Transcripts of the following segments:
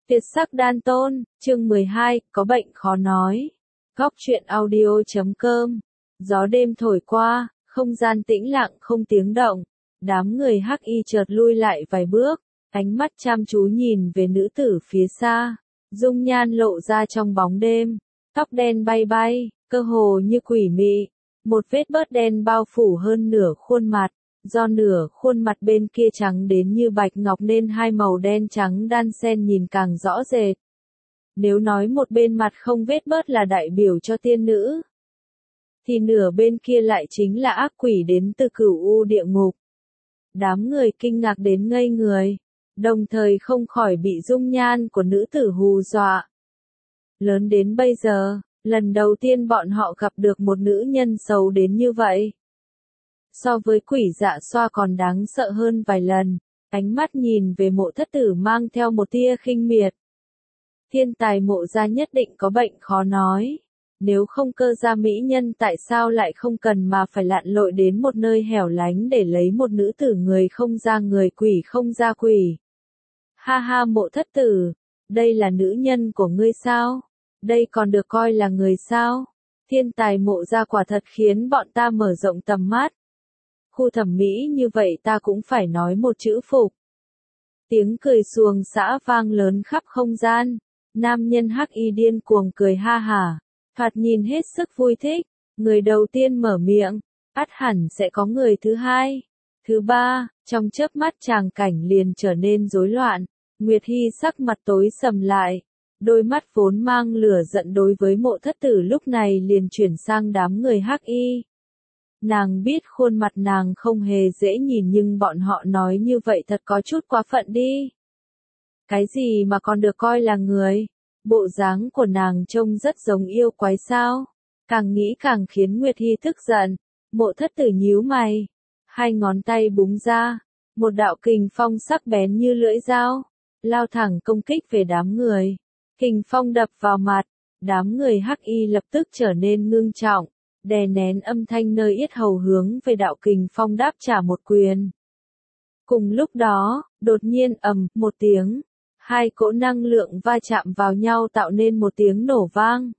Tuyệt sắc đan tôn, chương 12, có bệnh khó nói. Góc truyện audio.com. Gió đêm thổi qua, không gian tĩnh lặng không tiếng động. Đám người hắc y chợt lui lại vài bước, ánh mắt chăm chú nhìn về nữ tử phía xa. Dung nhan lộ ra trong bóng đêm, tóc đen bay bay, cơ hồ như quỷ mị. Một vết bớt đen bao phủ hơn nửa khuôn mặt. Do nửa khuôn mặt bên kia trắng đến như bạch ngọc nên hai màu đen trắng đan xen nhìn càng rõ rệt. Nếu nói một bên mặt không vết bớt là đại biểu cho tiên nữ, thì nửa bên kia lại chính là ác quỷ đến từ cửu u địa ngục. Đám người kinh ngạc đến ngây người, đồng thời không khỏi bị dung nhan của nữ tử hù dọa. Lớn đến bây giờ, lần đầu tiên bọn họ gặp được một nữ nhân xấu đến như vậy. So với quỷ dạ xoa còn đáng sợ hơn vài lần, ánh mắt nhìn về Mộ thất tử mang theo một tia khinh miệt. Thiên tài Mộ gia nhất định có bệnh khó nói. Nếu không cơ gia mỹ nhân tại sao lại không cần mà phải lặn lội đến một nơi hẻo lánh để lấy một nữ tử người không ra người quỷ không ra quỷ. Ha ha Mộ thất tử, đây là nữ nhân của ngươi sao? Đây còn được coi là người sao? Thiên tài Mộ gia quả thật khiến bọn ta mở rộng tầm mắt. Khu thẩm mỹ như vậy ta cũng phải nói một chữ phục. Tiếng cười xuồng xã vang lớn khắp không gian. Nam nhân hắc y điên cuồng cười ha hả, thoạt nhìn hết sức vui thích. Người đầu tiên mở miệng, ắt hẳn sẽ có người thứ hai, thứ ba. Trong chớp mắt tràng cảnh liền trở nên rối loạn. Nguyệt Hy sắc mặt tối sầm lại, đôi mắt vốn mang lửa giận đối với Mộ thất tử lúc này liền chuyển sang đám người hắc y. Nàng biết khuôn mặt nàng không hề dễ nhìn nhưng bọn họ nói như vậy thật có chút quá phận đi. Cái gì mà còn được coi là người? Bộ dáng của nàng trông rất giống yêu quái sao? Càng nghĩ càng khiến Nguyệt Hy tức giận. Mộ thất tử nhíu mày, hai ngón tay búng ra, một đạo kình phong sắc bén như lưỡi dao, lao thẳng công kích về đám người. Kình phong đập vào mặt, đám người hắc y lập tức trở nên ngưng trọng. Đè nén âm thanh nơi yết hầu hướng về đạo kình phong đáp trả một quyền. Cùng lúc đó, đột nhiên một tiếng, hai cỗ năng lượng va chạm vào nhau tạo nên một tiếng nổ vang.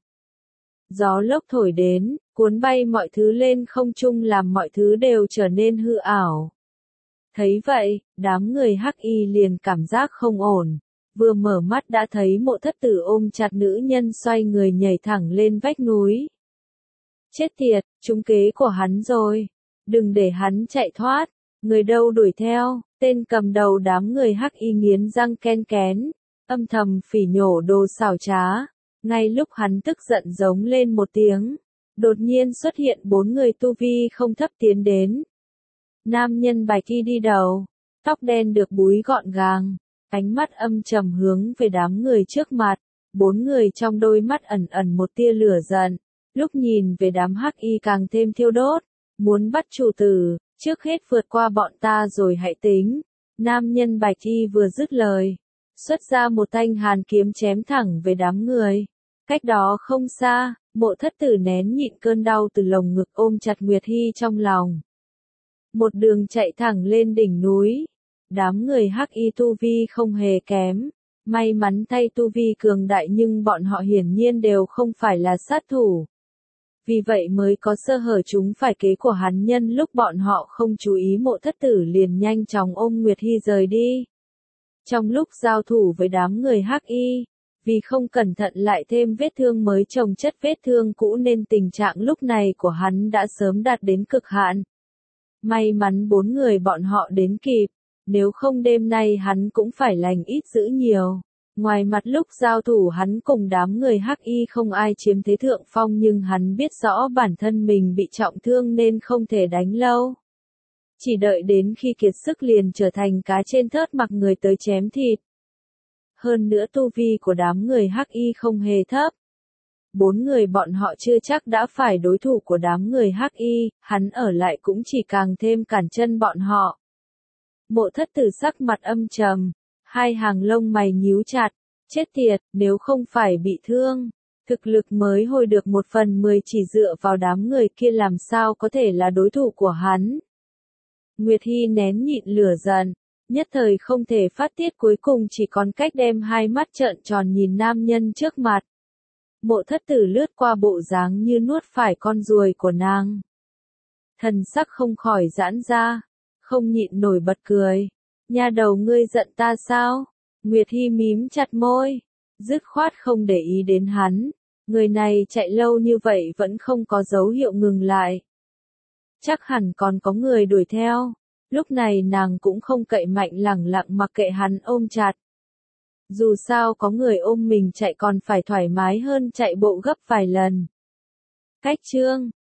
Gió lốc thổi đến, cuốn bay mọi thứ lên không trung làm mọi thứ đều trở nên hư ảo. Thấy vậy, đám người hắc y liền cảm giác không ổn. Vừa mở mắt đã thấy Mộ thất tử ôm chặt nữ nhân xoay người nhảy thẳng lên vách núi. Chết tiệt, trúng kế của hắn rồi. Đừng để hắn chạy thoát. Người đâu đuổi theo. Tên cầm đầu đám người hắc y nghiến răng ken kén, âm thầm phỉ nhổ đồ xảo trá. Ngay lúc hắn tức giận giống lên một tiếng, đột nhiên xuất hiện 4 người tu vi không thấp tiến đến. Nam nhân bạch y đi đầu, tóc đen được búi gọn gàng, ánh mắt âm trầm hướng về đám người trước mặt. 4 người trong đôi mắt ẩn ẩn một tia lửa giận. Lúc nhìn về đám hắc y càng thêm thiêu đốt, muốn bắt chủ tử, trước hết vượt qua bọn ta rồi hãy tính. Nam nhân bạch y vừa dứt lời, xuất ra một thanh hàn kiếm chém thẳng về đám người. Cách đó không xa, Mộ thất tử nén nhịn cơn đau từ lồng ngực ôm chặt Nguyệt Hy trong lòng. Một đường chạy thẳng lên đỉnh núi. Đám người hắc y tu vi không hề kém. May mắn thay tu vi cường đại nhưng bọn họ hiển nhiên đều không phải là sát thủ. Vì vậy mới có sơ hở chúng phải kế của hắn. Nhân lúc bọn họ không chú ý, Mộ thất tử liền nhanh chóng ôm Nguyệt Hy rời đi. Trong lúc giao thủ với đám người hắc y, vì không cẩn thận lại thêm vết thương mới chồng chất vết thương cũ nên tình trạng lúc này của hắn đã sớm đạt đến cực hạn. May mắn 4 người bọn họ đến kịp, nếu không đêm nay hắn cũng phải lành ít dữ nhiều. Ngoài mặt lúc giao thủ hắn cùng đám người hắc y không ai chiếm thế thượng phong nhưng hắn biết rõ bản thân mình bị trọng thương nên không thể đánh lâu. Chỉ đợi đến khi kiệt sức liền trở thành cá trên thớt mặc người tới chém thịt. Hơn nữa tu vi của đám người hắc y không hề thấp. 4 người bọn họ chưa chắc đã phải đối thủ của đám người hắc y, hắn ở lại cũng chỉ càng thêm cản chân bọn họ. Mộ thất tử sắc mặt âm trầm, hai hàng lông mày nhíu chặt. Chết tiệt, nếu không phải bị thương, thực lực mới hồi được 1/10 chỉ dựa vào đám người kia làm sao có thể là đối thủ của hắn. Nguyệt Hy nén nhịn lửa giận, Nhất thời không thể phát tiết, cuối cùng chỉ còn cách đem hai mắt trợn tròn nhìn nam nhân trước mặt. Mộ thất tử lướt qua bộ dáng như nuốt phải con ruồi của nàng. Thần sắc không khỏi giãn ra, không nhịn nổi bật cười. Nha đầu, ngươi giận ta sao? Nguyệt Hi mím chặt môi, dứt khoát không để ý đến hắn. Người này chạy lâu như vậy vẫn không có dấu hiệu ngừng lại. Chắc hẳn còn có người đuổi theo. Lúc này nàng cũng không cậy mạnh, lẳng lặng mặc kệ hắn ôm chặt. Dù sao có người ôm mình chạy còn phải thoải mái hơn chạy bộ gấp vài lần. Cách chương